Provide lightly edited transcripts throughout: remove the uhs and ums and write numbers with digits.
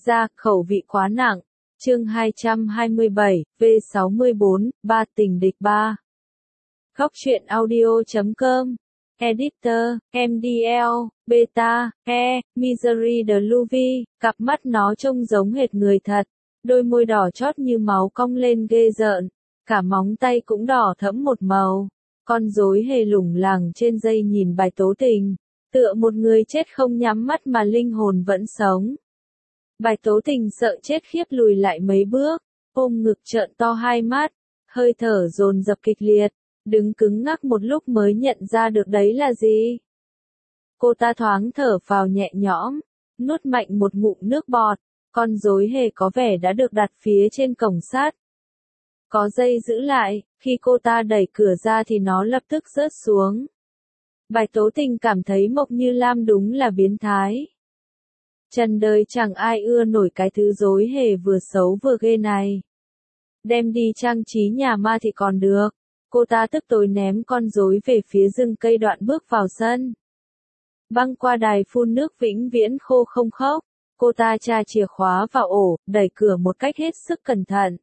ra, khẩu vị quá nặng. Chương 227, V64, 3 tình địch 3. Góc truyện audio.com. Editor, MDL, Beta, Misery the Luvi, cặp mắt nó trông giống hệt người thật, đôi môi đỏ chót như máu cong lên ghê rợn, cả móng tay cũng đỏ thẫm một màu. Con rối hề lủng lẳng trên dây nhìn bài tố tình, tựa một người chết không nhắm mắt mà linh hồn vẫn sống. Bài tố tình sợ chết khiếp lùi lại mấy bước, ôm ngực trợn to hai mắt, hơi thở dồn dập kịch liệt, đứng cứng ngắc một lúc mới nhận ra được đấy là gì. Cô ta thoáng thở phào nhẹ nhõm, nuốt mạnh một ngụm nước bọt, con rối hề có vẻ đã được đặt phía trên cổng sắt. Có dây giữ lại, khi cô ta đẩy cửa ra thì nó lập tức rớt xuống. Bài tố tình cảm thấy Mộc Như Lam đúng là biến thái. Trần đời chẳng ai ưa nổi cái thứ rối hề vừa xấu vừa ghê này. Đem đi trang trí nhà ma thì còn được. Cô ta tức tối ném con rối về phía rừng cây đoạn bước vào sân. Băng qua đài phun nước vĩnh viễn khô không khốc. Cô ta tra chìa khóa vào ổ, đẩy cửa một cách hết sức cẩn thận.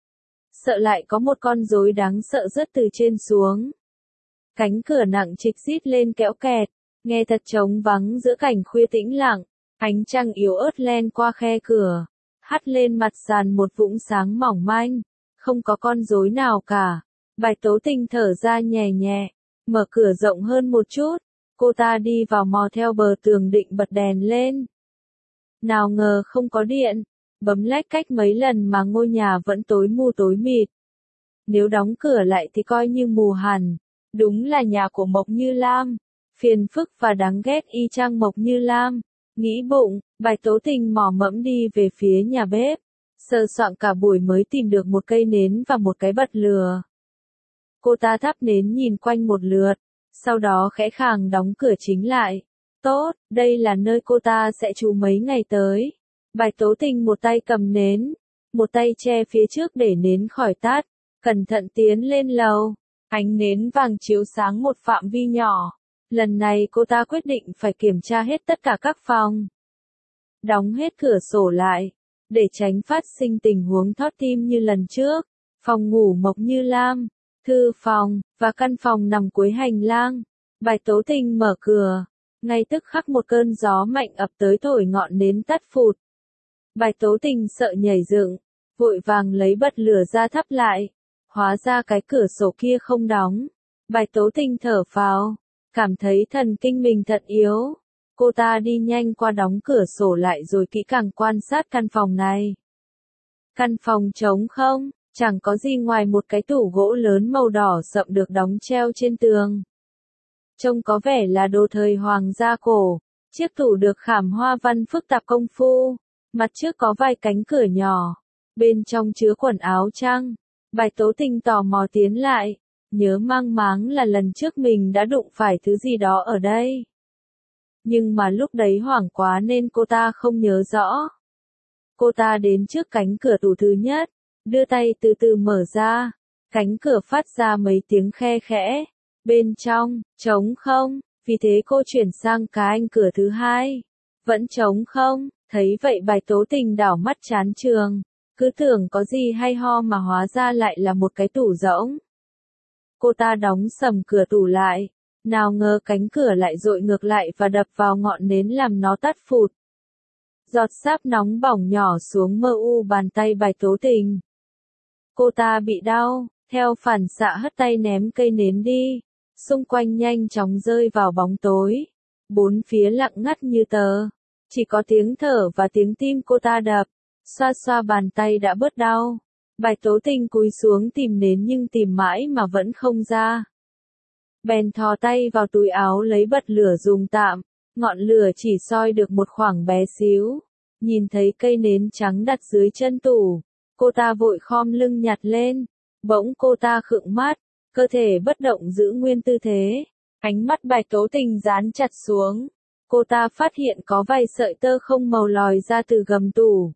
Sợ lại có một con rối đáng sợ rớt từ trên xuống. Cánh cửa nặng trịch rít lên kéo kẹt, nghe thật trống vắng giữa cảnh khuya tĩnh lặng. Ánh trăng yếu ớt len qua khe cửa, hắt lên mặt sàn một vũng sáng mỏng manh, không có con rối nào cả. Bài tố tình thở ra nhẹ nhẹ, mở cửa rộng hơn một chút, cô ta đi vào mò theo bờ tường định bật đèn lên. Nào ngờ không có điện, bấm lách cách mấy lần mà ngôi nhà vẫn tối mù tối mịt. Nếu đóng cửa lại thì coi như mù hẳn, đúng là nhà của Mộc Như Lam, phiền phức và đáng ghét y chang Mộc Như Lam. Nghĩ bụng, bài tố tình mò mẫm đi về phía nhà bếp, sờ soạng cả buổi mới tìm được một cây nến và một cái bật lửa. Cô ta thắp nến nhìn quanh một lượt, sau đó khẽ khàng đóng cửa chính lại. Tốt, đây là nơi cô ta sẽ trú mấy ngày tới. Bài tố tình một tay cầm nến, một tay che phía trước để nến khỏi tắt, cẩn thận tiến lên lầu. Ánh nến vàng chiếu sáng một phạm vi nhỏ. Lần này cô ta quyết định phải kiểm tra hết tất cả các phòng. Đóng hết cửa sổ lại, để tránh phát sinh tình huống thót tim như lần trước. Phòng ngủ Mộc Như Lam, thư phòng, và căn phòng nằm cuối hành lang. Bài tố tình mở cửa, ngay tức khắc một cơn gió mạnh ập tới thổi ngọn nến tắt phụt. Bài tố tình sợ nhảy dựng, vội vàng lấy bật lửa ra thắp lại. Hóa ra cái cửa sổ kia không đóng. Bài tố tình thở phào, cảm thấy thần kinh mình thật yếu. Cô ta đi nhanh qua đóng cửa sổ lại rồi kỹ càng quan sát căn phòng này. Căn phòng trống không, chẳng có gì ngoài một cái tủ gỗ lớn màu đỏ sậm được đóng treo trên tường. Trông có vẻ là đồ thời hoàng gia cổ. Chiếc tủ được khảm hoa văn phức tạp công phu. Mặt trước có vài cánh cửa nhỏ. Bên trong chứa quần áo chăng. Bài tố tình tò mò tiến lại. Nhớ mang máng là lần trước mình đã đụng phải thứ gì đó ở đây. Nhưng mà lúc đấy hoảng quá nên cô ta không nhớ rõ. Cô ta đến trước cánh cửa tủ thứ nhất, đưa tay từ từ mở ra. Cánh cửa phát ra mấy tiếng khe khẽ. Bên trong, trống không, vì thế cô chuyển sang cánh cửa thứ hai. Vẫn trống không, thấy vậy bài tố tình đảo mắt chán trường. Cứ tưởng có gì hay ho mà hóa ra lại là một cái tủ rỗng. Cô ta đóng sầm cửa tủ lại, nào ngờ cánh cửa lại dội ngược lại và đập vào ngọn nến làm nó tắt phụt. Giọt sáp nóng bỏng nhỏ xuống mơ u bàn tay bài tố tình. Cô ta bị đau, theo phản xạ hất tay ném cây nến đi, xung quanh nhanh chóng rơi vào bóng tối. Bốn phía lặng ngắt như tờ, chỉ có tiếng thở và tiếng tim cô ta đập, xoa xoa bàn tay đã bớt đau. Bài tố tình cúi xuống tìm nến nhưng tìm mãi mà vẫn không ra. Bèn thò tay vào túi áo lấy bật lửa dùng tạm, ngọn lửa chỉ soi được một khoảng bé xíu. Nhìn thấy cây nến trắng đặt dưới chân tủ, cô ta vội khom lưng nhặt lên. Bỗng cô ta khựng mắt, cơ thể bất động giữ nguyên tư thế. Ánh mắt bài tố tình dán chặt xuống. Cô ta phát hiện có vài sợi tơ không màu lòi ra từ gầm tủ.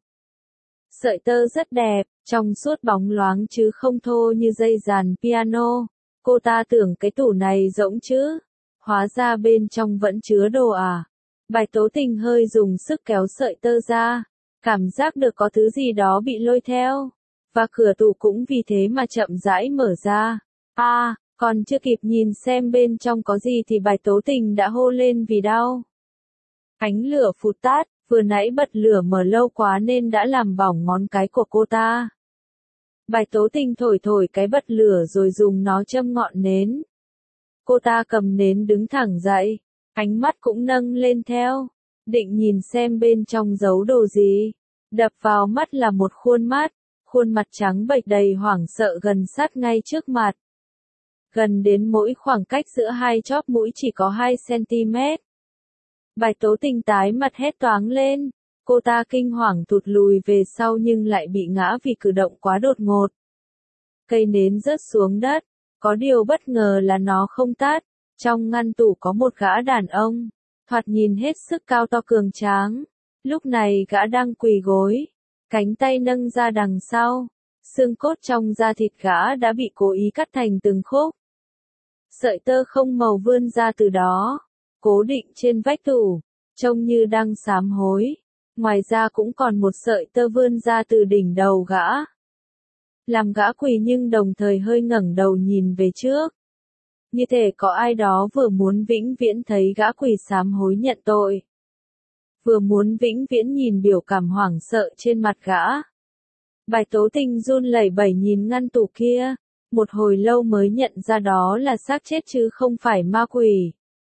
Sợi tơ rất đẹp, trong suốt bóng loáng chứ không thô như dây dàn piano. Cô ta tưởng cái tủ này rỗng chứ. Hóa ra bên trong vẫn chứa đồ à. Bài tố tình hơi dùng sức kéo sợi tơ ra. Cảm giác được có thứ gì đó bị lôi theo. Và cửa tủ cũng vì thế mà chậm rãi mở ra. Còn chưa kịp nhìn xem bên trong có gì thì Bạch Tố Tình đã hô lên vì đau. Ánh lửa phụt tát, vừa nãy bật lửa mở lâu quá nên đã làm bỏng ngón cái của cô ta. Bạch Tố Tình thổi thổi cái bật lửa rồi dùng nó châm ngọn nến. Cô ta cầm nến đứng thẳng dậy, ánh mắt cũng nâng lên theo, định nhìn xem bên trong giấu đồ gì. Đập vào mắt là một khuôn mặt trắng bệch đầy hoảng sợ gần sát ngay trước mặt. Gần đến mỗi khoảng cách giữa hai chóp mũi chỉ có 2 cm. Bạch Tố Tình tái mặt hét toáng lên, cô ta kinh hoàng thụt lùi về sau nhưng lại bị ngã vì cử động quá đột ngột. Cây nến rớt xuống đất, có điều bất ngờ là nó không tắt. Trong ngăn tủ có một gã đàn ông, thoạt nhìn hết sức cao to cường tráng. Lúc này gã đang quỳ gối, cánh tay nâng ra đằng sau, xương cốt trong da thịt gã đã bị cố ý cắt thành từng khúc. Sợi tơ không màu vươn ra từ đó, cố định trên vách tủ, trông như đang sám hối. Ngoài ra cũng còn một sợi tơ vươn ra từ đỉnh đầu gã. Làm gã quỳ nhưng đồng thời hơi ngẩng đầu nhìn về trước. Như thể có ai đó vừa muốn vĩnh viễn thấy gã quỳ sám hối nhận tội. Vừa muốn vĩnh viễn nhìn biểu cảm hoảng sợ trên mặt gã. Bạch Tố Tình run lẩy bẩy nhìn ngăn tủ kia, một hồi lâu mới nhận ra đó là xác chết chứ không phải ma quỷ.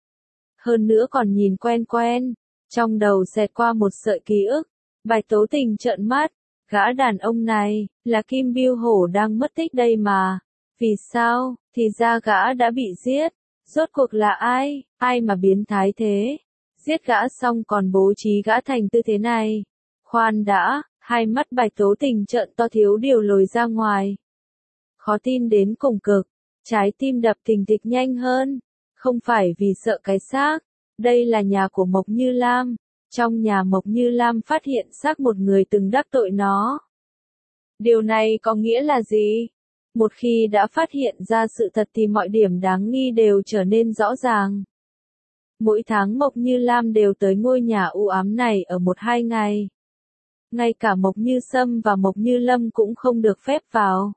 Hơn nữa còn nhìn quen quen, trong đầu xẹt qua một sợi ký ức. Bạch Tố Tình trợn mắt, gã đàn ông này, là Kim Bưu Hổ đang mất tích đây mà. Vì sao, thì ra gã đã bị giết. Rốt cuộc là ai, ai mà biến thái thế? Giết gã xong còn bố trí gã thành tư thế này. Khoan đã, hai mắt Bạch Tố Tình trợn to thiếu điều lồi ra ngoài. Khó tin đến cùng cực, trái tim đập thình thịch nhanh hơn. Không phải vì sợ cái xác, đây là nhà của Mộc Như Lam. Trong nhà Mộc Như Lam phát hiện xác một người từng đắc tội nó. Điều này có nghĩa là gì? Một khi đã phát hiện ra sự thật thì mọi điểm đáng nghi đều trở nên rõ ràng. Mỗi tháng Mộc Như Lam đều tới ngôi nhà u ám này ở 1-2 ngày. Ngay cả Mộc Như Sâm và Mộc Như Lâm cũng không được phép vào.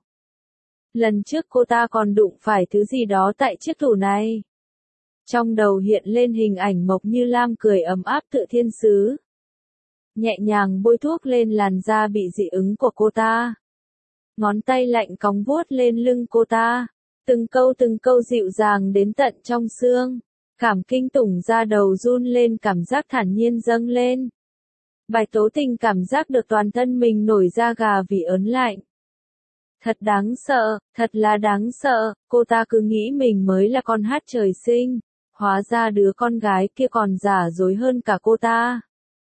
Lần trước cô ta còn đụng phải thứ gì đó tại chiếc tủ này. Trong đầu hiện lên hình ảnh Mộc Như Lam cười ấm áp tựa thiên sứ. Nhẹ nhàng bôi thuốc lên làn da bị dị ứng của cô ta. Ngón tay lạnh cóng vuốt lên lưng cô ta. Từng câu dịu dàng đến tận trong xương. Cảm kinh tủng da đầu run lên, cảm giác thản nhiên dâng lên. Bạch Tố Tình cảm giác được toàn thân mình nổi da gà vì ớn lạnh. Thật đáng sợ, thật là đáng sợ, cô ta cứ nghĩ mình mới là con hát trời sinh. Hóa ra đứa con gái kia còn giả dối hơn cả cô ta.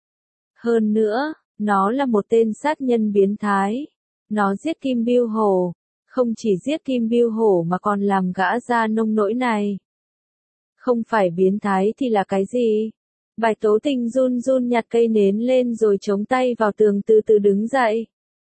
Hơn nữa, nó là một tên sát nhân biến thái. Nó giết Kim Bưu Hổ. Không chỉ giết Kim Bưu Hổ mà còn làm gã ra nông nỗi này. Không phải biến thái thì là cái gì? Bạch Tố Tình run run nhặt cây nến lên rồi chống tay vào tường từ từ đứng dậy.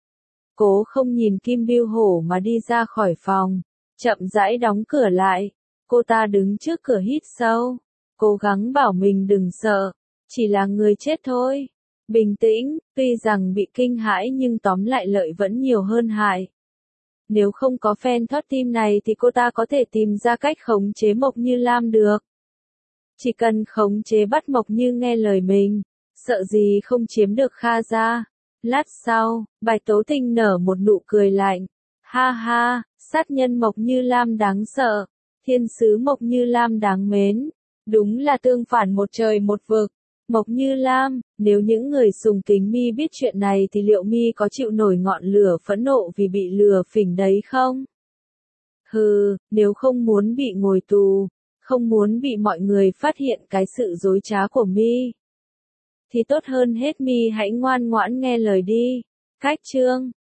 Cố không nhìn Kim Bưu Hổ mà đi ra khỏi phòng. Chậm rãi đóng cửa lại. Cô ta đứng trước cửa hít sâu. Cố gắng bảo mình đừng sợ. Chỉ là người chết thôi. Bình tĩnh, tuy rằng bị kinh hãi nhưng tóm lại lợi vẫn nhiều hơn hại. Nếu không có fan thoát tim này thì cô ta có thể tìm ra cách khống chế Mộc Như Lam được. Chỉ cần khống chế bắt Mộc Như nghe lời mình, sợ gì không chiếm được Kha gia. Lát sau, Bạch Tố Tình nở một nụ cười lạnh. Ha ha, sát nhân Mộc Như Lam đáng sợ, thiên sứ Mộc Như Lam đáng mến. Đúng là tương phản một trời một vực. Mộc Như Lam, nếu những người sùng kính mi biết chuyện này thì liệu mi có chịu nổi ngọn lửa phẫn nộ vì bị lừa phỉnh đấy không? Hừ, nếu không muốn bị ngồi tù, không muốn bị mọi người phát hiện cái sự dối trá của mi, thì tốt hơn hết mi hãy ngoan ngoãn nghe lời đi. Cách chương